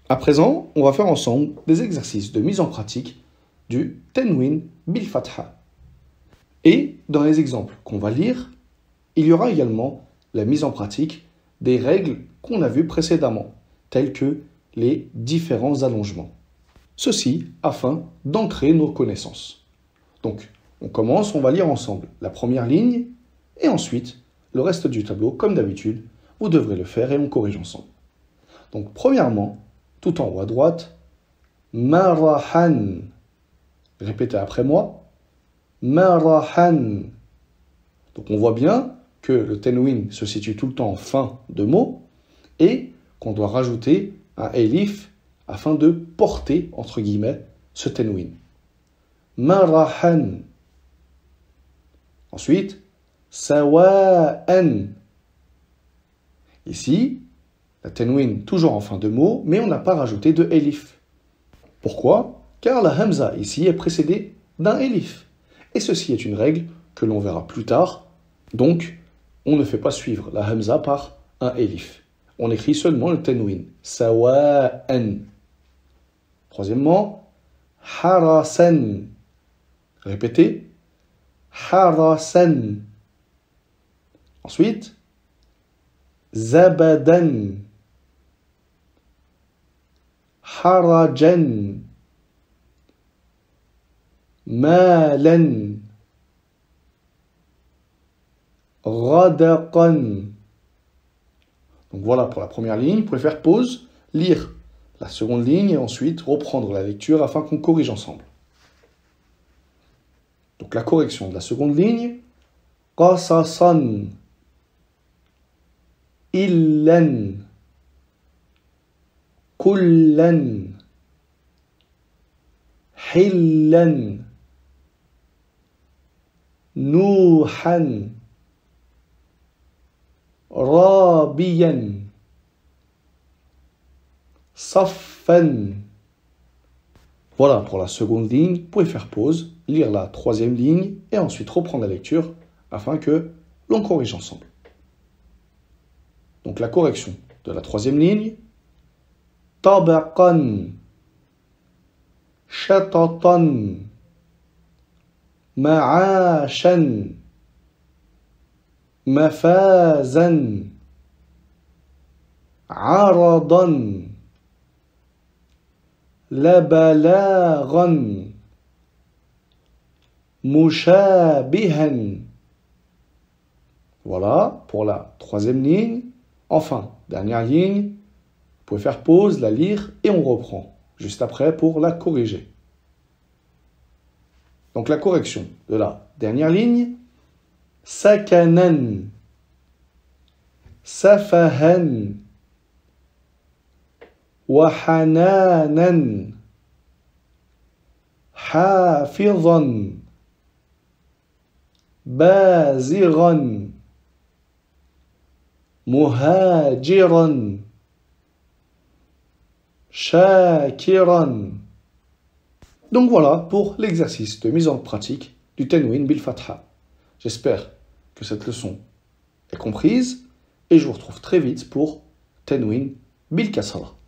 À présent, on va faire ensemble des exercices de mise en pratique du Tanwin bil Fatha. Et dans les exemples qu'on va lire, il y aura également la mise en pratique des règles qu'on a vues précédemment, telles que les différents allongements. Ceci afin d'ancrer nos connaissances. Donc, on commence, on va lire ensemble la première ligne et ensuite le reste du tableau, comme d'habitude, vous devrez le faire et on corrige ensemble. Donc, premièrement, tout en haut à droite, marahan. Répétez après moi, marahan. Donc, on voit bien que le tanwin se situe tout le temps en fin de mot et qu'on doit rajouter un elif afin de porter, entre guillemets, ce tanwin. Marahan. Ensuite, sawa'an. Ici, la tanwin toujours en fin de mot, mais on n'a pas rajouté de elif. Pourquoi? Car la hamza ici est précédée d'un elif. Et ceci est une règle que l'on verra plus tard. Donc, on ne fait pas suivre la hamza par un elif. On écrit seulement le tanwin. Sawa'an. Troisièmement, harasan. Répétez. Harasan. Ensuite, zabadan. Harajan. Malan. Radaqan. Donc voilà pour la première ligne. Vous pouvez faire pause, lire la seconde ligne et ensuite reprendre la lecture afin qu'on corrige ensemble. Donc la correction de la seconde ligne. Qasasan. Illan. Kullan. Hillan. Nuhan. Rabiyan. Saffan. Voilà pour la seconde ligne. Vous pouvez faire pause, lire la troisième ligne et ensuite reprendre la lecture afin que l'on corrige ensemble. Donc la correction de la troisième ligne. Tabaqan. Shatatan. Ma'ashan. Mafazan. Aradan. Labalagan. Mushabihan. Voilà pour la troisième ligne. Enfin, dernière ligne, vous pouvez faire pause, la lire et on reprend juste après pour la corriger. Donc la correction de la dernière ligne. Sakanan. Safahan. Wahananan. Hafizan. Baziran. Muhajiran. Shakiran. Donc voilà pour l'exercice de mise en pratique du Tanwin bil Fatha. J'espère que cette leçon est comprise et je vous retrouve très vite pour Tanwin bil Kasra.